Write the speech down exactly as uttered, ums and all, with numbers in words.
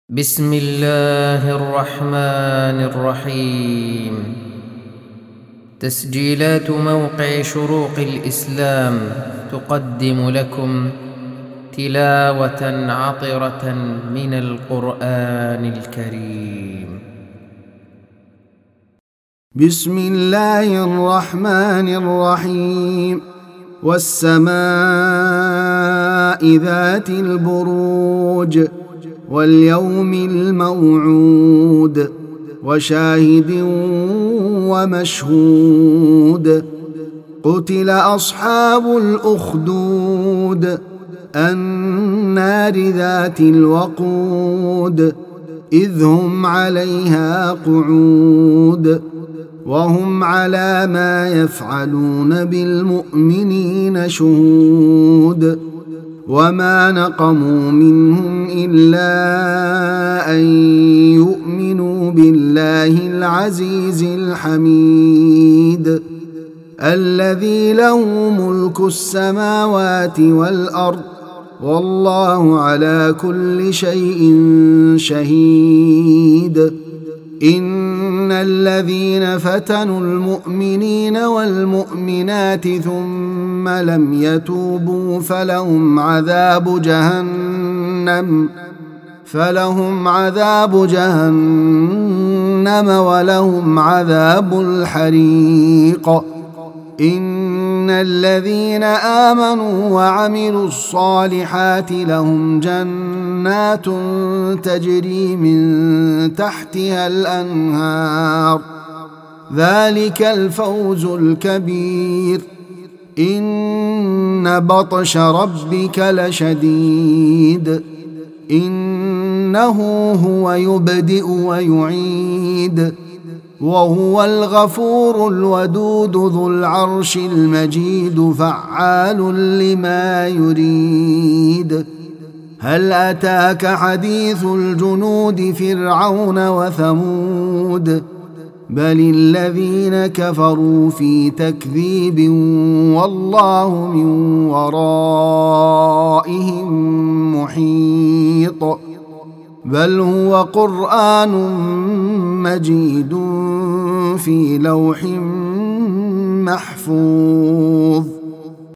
بسم الله الرحمن الرحيم. تسجيلات موقع شروق الإسلام تقدم لكم تلاوة عطرة من القرآن الكريم. بسم الله الرحمن الرحيم. والسماء ذات البروج واليوم الموعود وشاهد ومشهود. قتل أصحاب الأخدود النار ذات الوقود إذ هم عليها قعود وهم على ما يفعلون بالمؤمنين شهود. وما نقموا منهم إلا أن يؤمنوا بالله العزيز الحميد الذي له ملك السماوات والأرض والله على كل شيء شهيد. إن الذين فتنوا المؤمنين والمؤمنات ثم لم يتوبوا فلهم عذاب جهنم فلهم عذاب جهنم ولهم عذاب الحريق. إن الذين آمنوا وعملوا الصالحات لهم جنات تجري من تحتها الأنهار ذلك الفوز الكبير. إن بطش ربك لشديد إنه هو يبدئ ويعيد وهو الغفور الودود ذو العرش المجيد فعال لما يريد. هل أتاك حديث الجنود فرعون وثمود بل الذين كفروا في تكذيب والله من ورائهم محيط. بل هو قرآن مجيد في لوح محفوظ.